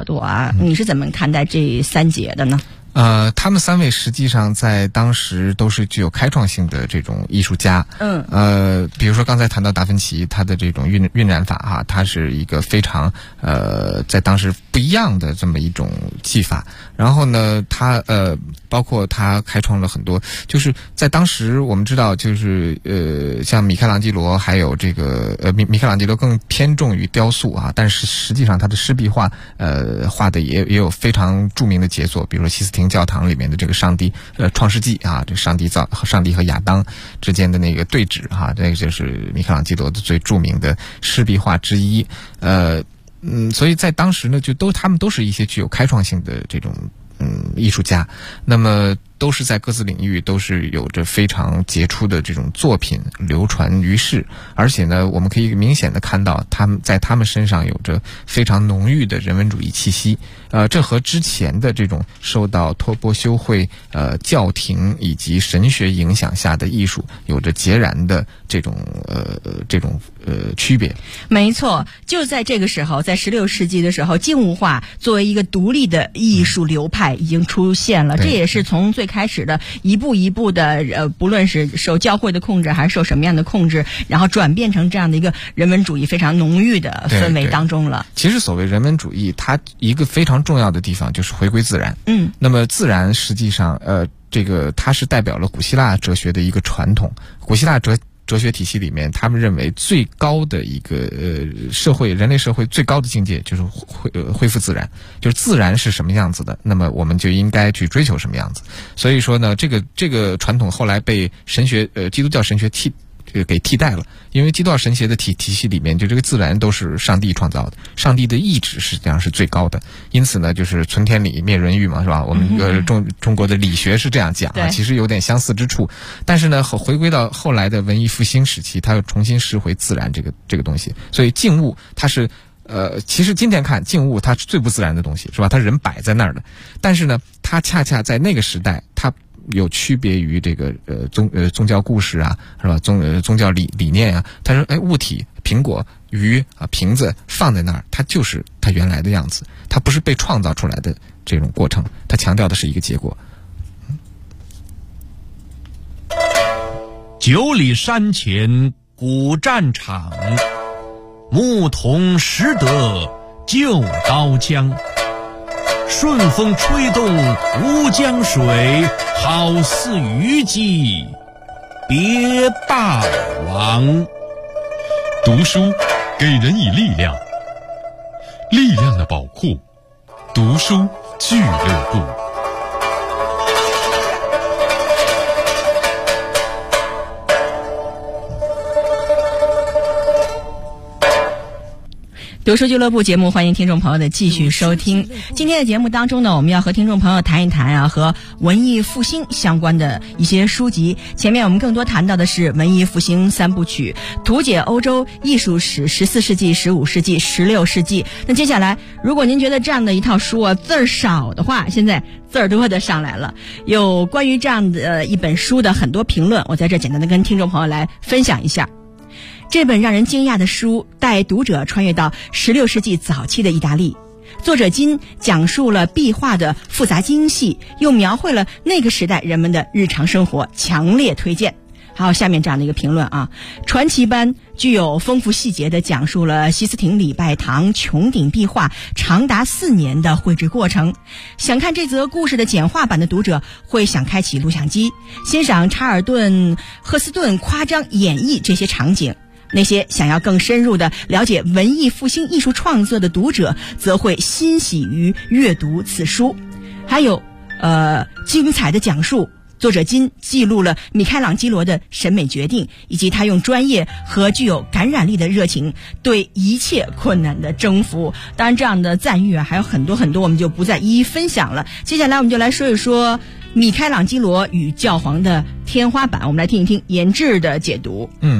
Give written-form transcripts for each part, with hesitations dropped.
角度啊，你是怎么看待这三杰的呢？ 他们三位实际上在当时都是具有开创性的这种艺术家。比如说刚才谈到达芬奇，他的这种晕染法哈，他是一个非常在当时不一样的这么一种技法。然后呢，他包括他开创了很多，就是在当时我们知道，就是像米开朗基罗，还有这个米开朗基罗更偏重于雕塑啊，但是实际上他的湿壁画画的也有非常著名的杰作，比如说西斯廷教堂里面的这个上帝创世纪啊，这上帝和亚当之间的那个对峙啊，这个就是米开朗基罗的最著名的湿壁画之一。所以在当时呢，他们都是一些具有开创性的这种艺术家，那么都是在各自领域都是有着非常杰出的这种作品流传于世，而且呢，我们可以明显的看到他们身上有着非常浓郁的人文主义气息。这和之前的这种受到托钵修会、教廷以及神学影响下的艺术有着截然的这种区别。 没错，就在这个时候，在16世纪的时候，静物画作为一个独立的艺术流派已经出现了。这也是从最开始的一步一步的不论是受教会的控制还是受什么样的控制，然后转变成这样的一个人文主义非常浓郁的氛围当中了。 其实所谓人文主义，它一个非常重要的地方就是回归自然。那么自然实际上它是代表了古希腊哲学的一个传统。古希腊哲学体系里面，他们认为最高的一个人类社会最高的境界就是恢复自然，就是自然是什么样子的，那么我们就应该去追求什么样子。所以说呢，这个传统后来被基督教神学给替代了，因为基督教神学的体系里面，就这个自然都是上帝创造的，上帝的意志实际上是最高的，因此呢，就是存天理灭人欲嘛，是吧？我们中国的理学是这样讲啊，其实有点相似之处。但是呢，回归到后来的文艺复兴时期，它又重新拾回自然这个东西，所以静物它是。其实今天看静物，它是最不自然的东西，是吧？它人摆在那儿的，但是呢，它恰恰在那个时代，它有区别于这个宗教故事啊，是吧？宗教理念啊，他说，物体苹果、鱼啊、瓶子放在那儿，它就是它原来的样子，它不是被创造出来的这种过程，它强调的是一个结果。 9里山前古战场，牧童识得旧刀枪。顺风吹动吴江水，好似虞姬别霸王。 读书给人以力量，力量的宝库，读书俱乐部。 读书俱乐部节目，欢迎听众朋友的继续收听。今天的节目当中呢，我们要和听众朋友谈一谈和文艺复兴相关的一些书籍。前面我们更多谈到的是文艺复兴3部曲，图解欧洲艺术史14世纪、15世纪、16世纪。那接下来，如果您觉得这样的一套书啊字儿少的话，现在字儿多的上来了。有关于这样的一本书的很多评论，我在这简单的跟听众朋友来分享一下。这本让人惊讶的书带读者穿越到16世纪早期的意大利，作者金讲述了壁画的复杂精细，又描绘了那个时代人们的日常生活，强烈推荐。还有下面这样的一个评论啊，传奇般具有丰富细节的讲述了西斯廷礼拜堂穹顶壁画长达4年的绘制过程。想看这则故事的简化版的读者会想开启录像机，欣赏查尔顿、赫斯顿夸张演绎这些场景。那些想要更深入的了解文艺复兴艺术创作的读者则会欣喜于阅读此书。还有精彩的讲述，作者金记录了米开朗基罗的审美决定，以及他用专业和具有感染力的热情对一切困难的征服。当然这样的赞誉还有很多很多，我们就不再一一分享了。接下来我们就来说一说米开朗基罗与教皇的天花板，我们来听一听严志的解读。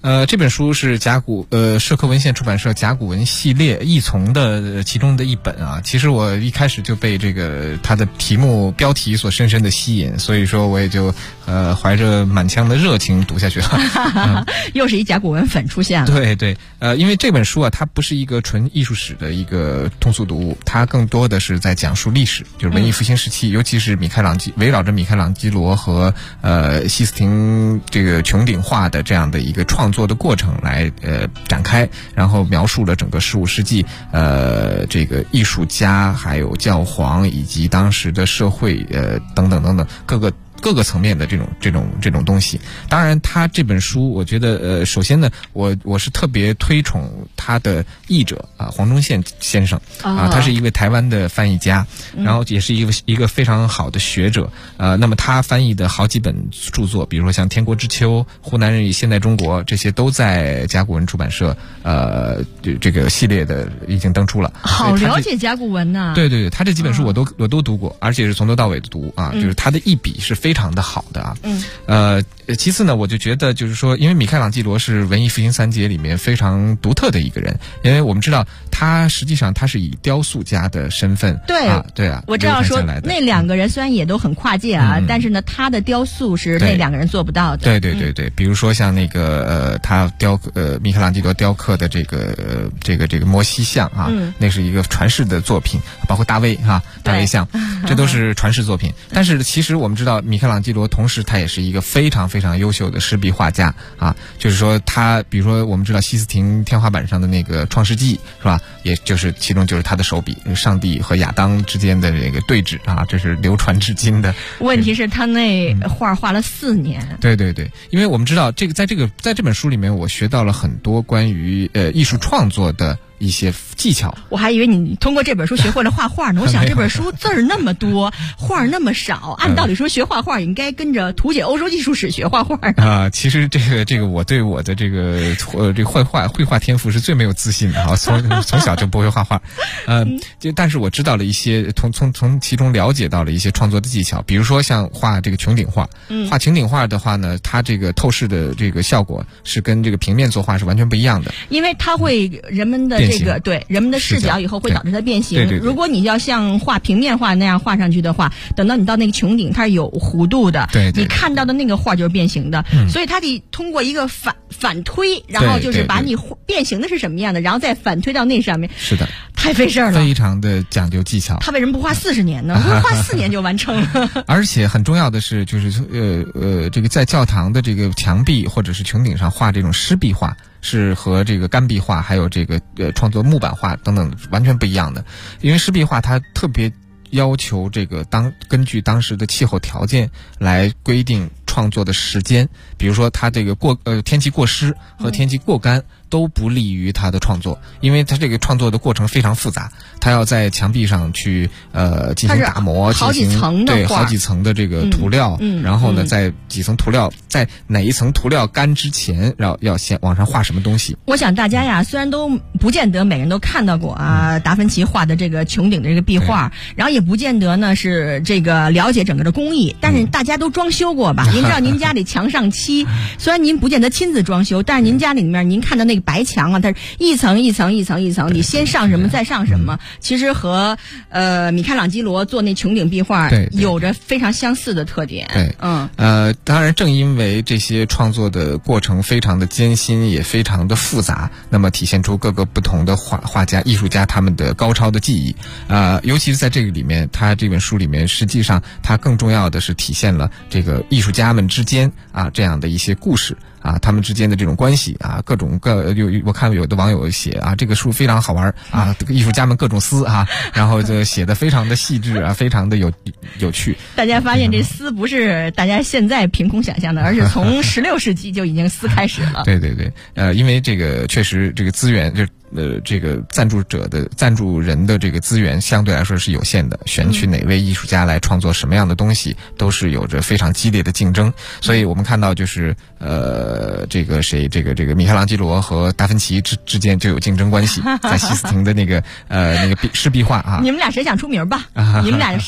这本书是社科文献出版社甲骨文系列译丛的其中的一本啊。其实我一开始就被这个它的标题所深深的吸引，所以说我也就怀着满腔的热情读下去了。 又是一甲骨文粉出现了。 对对，因为这本书啊，它不是一个纯艺术史的一个通俗读物，它更多的是在讲述历史，就是文艺复兴时期，尤其是围绕着米开朗基罗和西斯廷这个穹顶画的这样的一个创作的过程来展开，然后描述了整个15世纪这个艺术家还有教皇以及当时的社会等等等等各个层面的这种东西。当然他这本书我觉得首先呢我是特别推崇他的译者黄忠宪先生他是一位台湾的翻译家，然后也是一个非常好的学者。那么他翻译的好几本著作，比如说像《天国之秋》、《湖南人与现代中国》，这些都在甲骨文出版社这个系列的已经登出了。 好了解甲骨文呐。 对对对，他这几本书我都读过，而且是从头到尾的读啊，就是他的译笔是非常的好的啊。其次呢，我就觉得就是说，因为米开朗基罗是文艺复兴三杰里面非常独特的一个人，因为我们知道他实际上他是以雕塑家的身份对啊， 我知道说那两个人虽然也都很跨界啊，但是呢他的雕塑是那两个人做不到的。 对对对对，比如说像那个他米开朗基罗雕刻的这个摩西像啊，那是一个传世的作品，包括大卫像，这都是传世作品。但是其实我们知道米开朗基罗同时他也是一个非常非常优秀的湿壁画家啊，就是说他比如说我们知道西斯廷天花板上的那个创世纪是吧，也就是其中就是他的手笔，上帝和亚当之间的这个对峙啊，这是流传至今的。 问题是他那画画了4年。 对对对，因为我们知道在这本书里面我学到了很多关于艺术创作的一些技巧。我还以为你通过这本书学会了画画呢。我想这本书字儿那么多，画那么少，按道理说学画画应该跟着图解欧洲艺术史学画画啊。其实这个我对我的这个绘画天赋是最没有自信的啊，从小就不会画画。但是我知道了一些，从其中了解到了一些创作的技巧，比如说像画这个穹顶画，画穹顶画的话呢，它这个透视的这个效果是跟这个平面作画是完全不一样的， 因为它会人们的人们的视角以后会导致它变形。 对， 如果你要像画平面画那样画上去的话，等到你到那个穹顶它是有弧度的， 对， 你看到的那个画就是变形的。所以它得通过一个反推，然后就是把你变形的是什么样的，然后再反推到那上面。 是的， 太费事了， 非常的讲究技巧。 他为什么不花40年呢？花4年就完成了。 而且很重要的是，就是这个在教堂的这个墙壁或者是穹顶上画这种湿壁画，是和这个干壁画还有这个创作木板画等等完全不一样的。因为湿壁画它特别要求这个根据当时的气候条件来规定创作的时间，比如说它这个天气过湿和天气过干都不利于他的创作，因为他这个创作的过程非常复杂，他要在墙壁上去进行打磨， 好几层的这个涂料，然后呢在几层涂料，在哪一层涂料干之前要先往上画什么东西。 我想大家呀，虽然都不见得每个人都看到过达芬奇画的这个穹顶的这个壁画，然后也不见得呢是这个了解整个的工艺，但是大家都装修过吧？您知道您家里墙上漆，虽然您不见得亲自装修，但是您家里面您看到那个白墙啊，它是一层一层一层一层，你先上什么再上什么，其实和米开朗基罗做那穹顶壁画有着非常相似的特点。 对，当然正因为这些创作的过程非常的艰辛，也非常的复杂，那么体现出各个不同的画家、艺术家他们的高超的技艺。尤其是在这个里面，他这本书里面，实际上他更重要的是体现了这个艺术家们之间这样的一些故事。他们之间的这种关系我看有的网友写这个书非常好玩这个艺术家们各种撕然后就写的非常的细致非常的有趣。 大家发现这撕不是大家现在凭空想象的，而是从16世纪就已经撕开始了。 对对对，因为这个确实这个资源这个赞助人的这个资源相对来说是有限的，选取哪位艺术家来创作什么样的东西都是有着非常激烈的竞争。所以我们看到就是这个米开朗基罗和达芬奇之间就有竞争关系，在西斯廷的那个湿壁画你们俩谁想出名吧？你们俩谁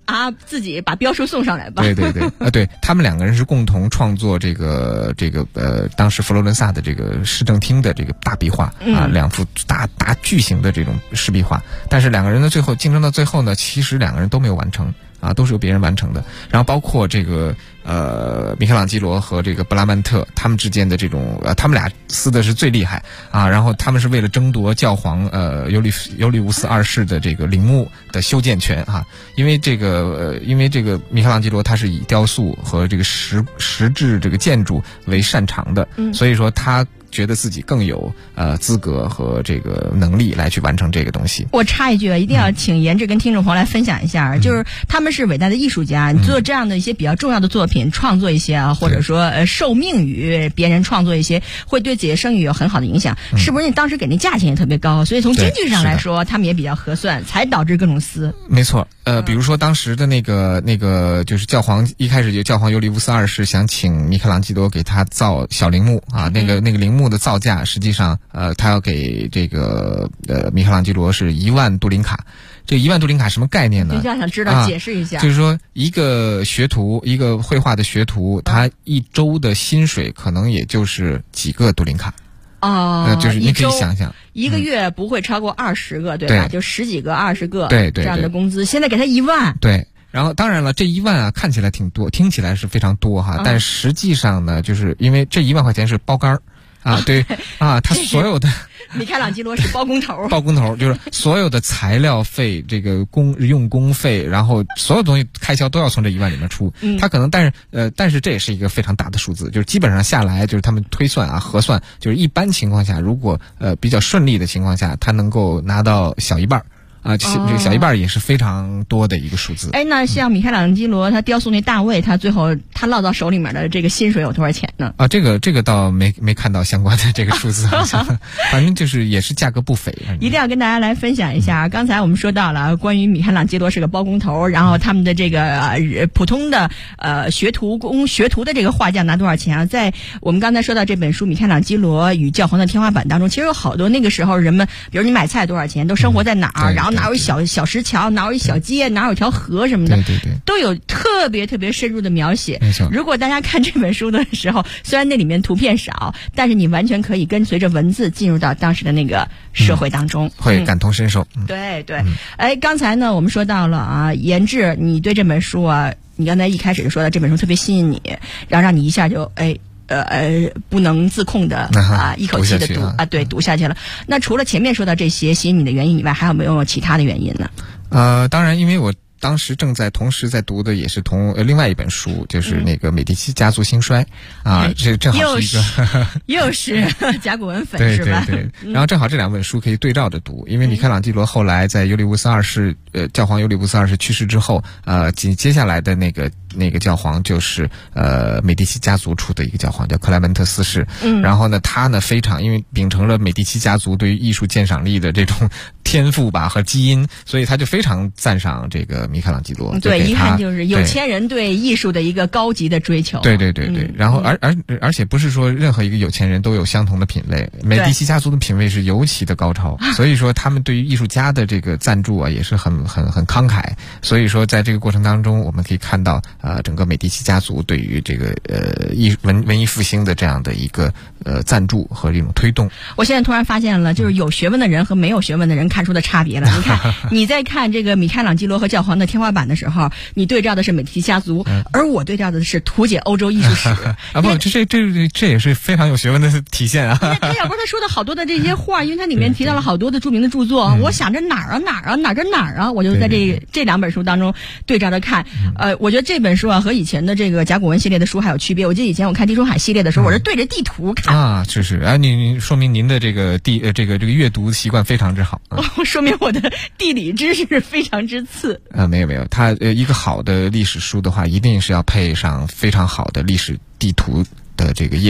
啊，自己把标书送上来吧。 对对对，对，他们两个人是共同创作这个当时佛罗伦萨的这个市政厅的这个大壁画啊，两幅大巨型的这种石壁画。但是两个人呢，最后竞争到最后呢，其实两个人都没有完成。啊，都是由别人完成的。然后包括这个米开朗基罗和这个布拉曼特他们之间的这种他们俩撕的是最厉害啊。然后他们是为了争夺教皇尤利乌斯二世的这个陵墓的修建权啊。因为这个米开朗基罗他是以雕塑和这个实质这个建筑为擅长的，所以说他觉得自己更有资格和这个能力来去完成这个东西。 我插一句啊，一定要请颜志跟听众朋友来分享一下，就是他们是伟大的艺术家，你做这样的一些比较重要的作品，创作一些啊，或者说受命于别人创作一些，会对自己的声誉有很好的影响，是不是？你当时给那价钱也特别高，所以从经济上来说，他们也比较合算，才导致各种撕。 没错，比如说当时的那个就是教皇一开始就教皇尤利乌斯二世想请米开朗基罗给他造小陵墓啊，那个陵墓的造价实际上他要给这个米开朗基罗是1万杜林卡。这1万杜林卡什么概念呢？ 比较想知道，解释一下。 就是说一个学徒，一个绘画的学徒，他一周的薪水可能也就是几个杜林卡。 哦， 就是你可以想想， 一个月不会超过20个，对吧？就10几个、20个， 对这样的工资，现在给他1万， 对。然后当然了，这1万啊看起来挺多，听起来是非常多哈，但实际上呢，就是因为这1万块钱是包干儿。啊，对啊，他所有的米开朗基罗是包工头， 包工头就是所有的材料费、这个用工费，然后所有东西开销都要从这1万里面出。他可能但是这也是一个非常大的数字，就是基本上下来就是他们推算啊核算，就是一般情况下，如果比较顺利的情况下，他能够拿到小一半。啊，这个小一半也是非常多的一个数字。 哎，那像米开朗基罗他雕塑那大卫，他最后他落到手里面的这个薪水有多少钱呢？ 啊，这个倒没看到相关的这个数字，反正就是也是价格不菲。 一定要跟大家来分享一下，刚才我们说到了关于米开朗基罗是个包工头，然后他们的这个普通的学徒的这个画匠拿多少钱啊？在我们刚才说到这本书《米开朗基罗与教皇的天花板》当中，其实有好多那个时候人们，比如你买菜多少钱，都生活在哪儿，然后哪有小石桥，哪有小街，哪有条河什么的， 对， 都有特别深入的描写。 没错。 如果大家看这本书的时候，虽然那里面图片少，但是你完全可以跟随着文字进入到当时的那个社会当中， 会感同身受。 对。哎，刚才呢我们说到了啊，颜志，你对这本书啊，你刚才一开始就说的这本书特别吸引你，然后让你一下就不能自控的一口气的读下去了。那除了前面说到这些吸引你的原因以外，还有没有其他的原因呢？ 当然，因为我当时同时在读的也是另外一本书，就是那个美第奇家族兴衰啊，这正好是一个又是甲骨文粉是吧？ 对。然后正好这2本书可以对照着读，因为米开朗基罗后来在尤利乌斯二世教皇尤利乌斯二世去世之后，接下来的那个教皇就是美第奇家族出的一个教皇，叫克莱门特4世。然后呢，他呢非常因为秉承了美第奇家族对于艺术鉴赏力的这种天赋吧和基因，所以他就非常赞赏这个米开朗基罗。 对，一看就是有钱人对艺术的一个高级的追求。 对。然后而且不是说任何一个有钱人都有相同的品味，美第奇家族的品味是尤其的高超，所以说他们对于艺术家的这个赞助啊也是很慷慨。所以说在这个过程当中，我们可以看到整个美第奇家族对于这个文艺复兴的这样的一个赞助和这种推动。 我现在突然发现了，就是有学问的人和没有学问的人看书的差别了。你看你在看这个米开朗基罗和教皇的天花板的时候，你对照的是美第奇家族，而我对照的是图解欧洲艺术史啊，不，这也是非常有学问的体现啊。 要不是他说的好多的这些话，因为它里面提到了好多的著名的著作，我想着哪儿啊，我就在这2本书当中对照着看。我觉得这本书啊和以前的这个甲骨文系列的书还有区别。我记得以前我看地中海系列的时候，我是对着地图看啊，是啊，你说明您的这个这个阅读习惯非常之好， 说明我的地理知识非常之次。 没有，它一个好的历史书的话，一定是要配上非常好的历史地图的这个页面，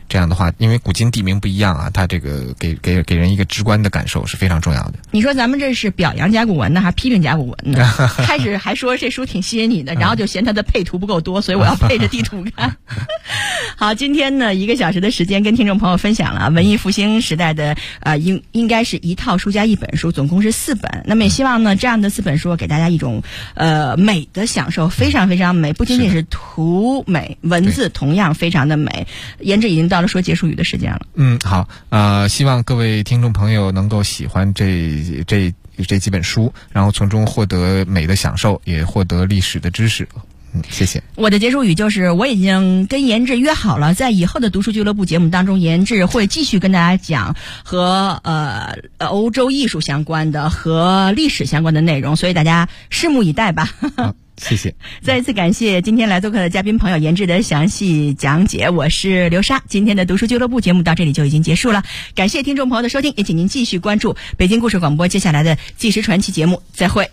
这样的话，因为古今地名不一样啊，它这个给人一个直观的感受是非常重要的。 你说咱们这是表扬甲骨文呢，还批评甲骨文呢？开始还说这书挺吸引你的，然后就嫌它的配图不够多，所以我要配着地图看。好，今天呢1个小时的时间跟听众朋友分享了文艺复兴时代的应该是一套书加一本书，总共是4本。那么也希望呢这样的4本书给大家一种美的享受，非常非常美，不仅仅是图美，文字同样非常的美。言志已经到了说结束语的时间了。 好，希望各位听众朋友能够喜欢这几本书，然后从中获得美的享受，也获得历史的知识。谢谢。我的结束语就是，我已经跟言志约好了，在以后的读书俱乐部节目当中，言志会继续跟大家讲和欧洲艺术相关的和历史相关的内容，所以大家拭目以待吧。 谢谢。 再一次感谢今天来做客的嘉宾朋友言志的详细讲解，我是刘莎。今天的读书俱乐部节目到这里就已经结束了，感谢听众朋友的收听，也请您继续关注北京故事广播接下来的纪实传奇节目，再会。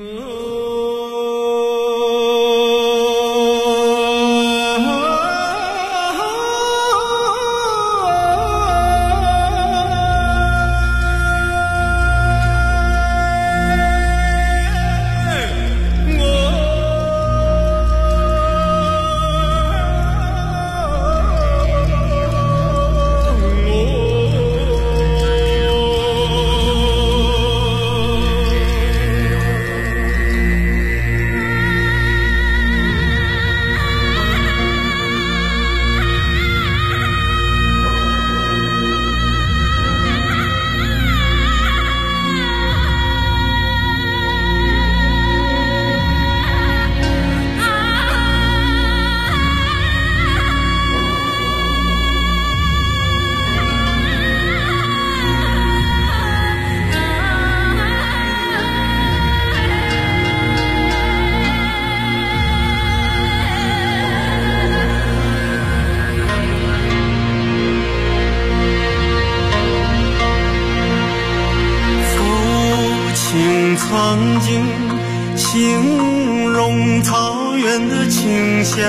曾经形容草原的清香，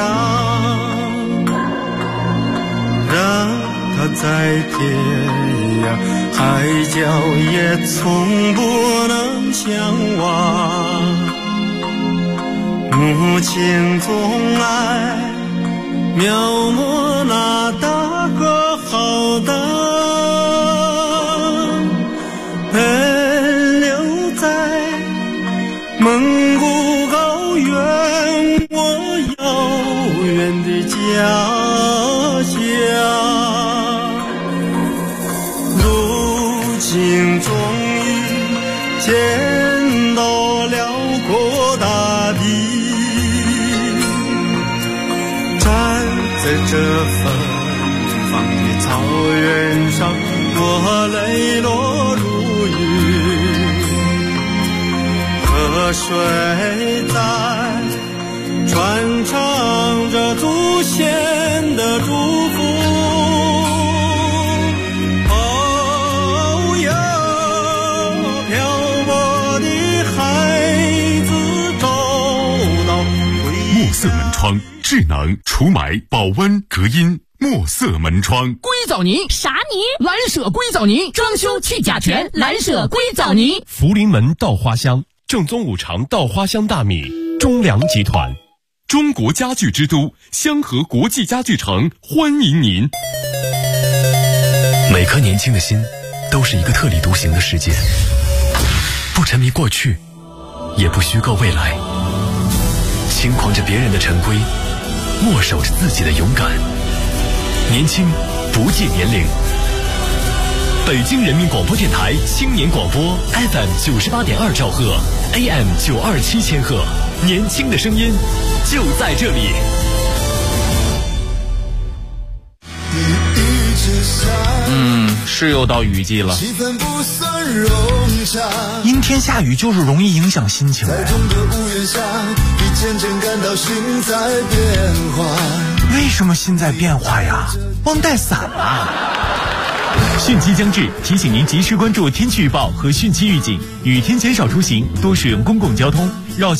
让它在天涯海角也从不能相忘。母亲总爱描摹那大河浩荡，蒙古高原，我遥远的家乡，如今终于见到辽阔大地，站在这芬芳的草原上，我泪落如雨。河水在传唱着祖先的祝福，哦哟，漂泊的孩子找到墨色门窗，智能除霾、保温、隔音。墨色门窗， 硅藻泥啥泥？蓝舍硅藻泥，装修去甲醛，蓝舍硅藻泥。 福临门稻花香，正宗五常稻花香大米，中粮集团。 中国家具之都香河国际家具城欢迎您。 每颗年轻的心都是一个特立独行的世界，不沉迷过去，也不虚构未来，轻狂着别人的陈规，默守着自己的勇敢。年轻不计年龄。北京人民广播电台青年广播 FM 98.2兆赫 AM 927千赫，年轻的声音就在这里。 是又到雨季了，阴天下雨就是容易影响心情。为什么心在变化呀？忘带伞了。 汛期将至，提醒您及时关注天气预报和汛期预警，雨天减少出行，多使用公共交通。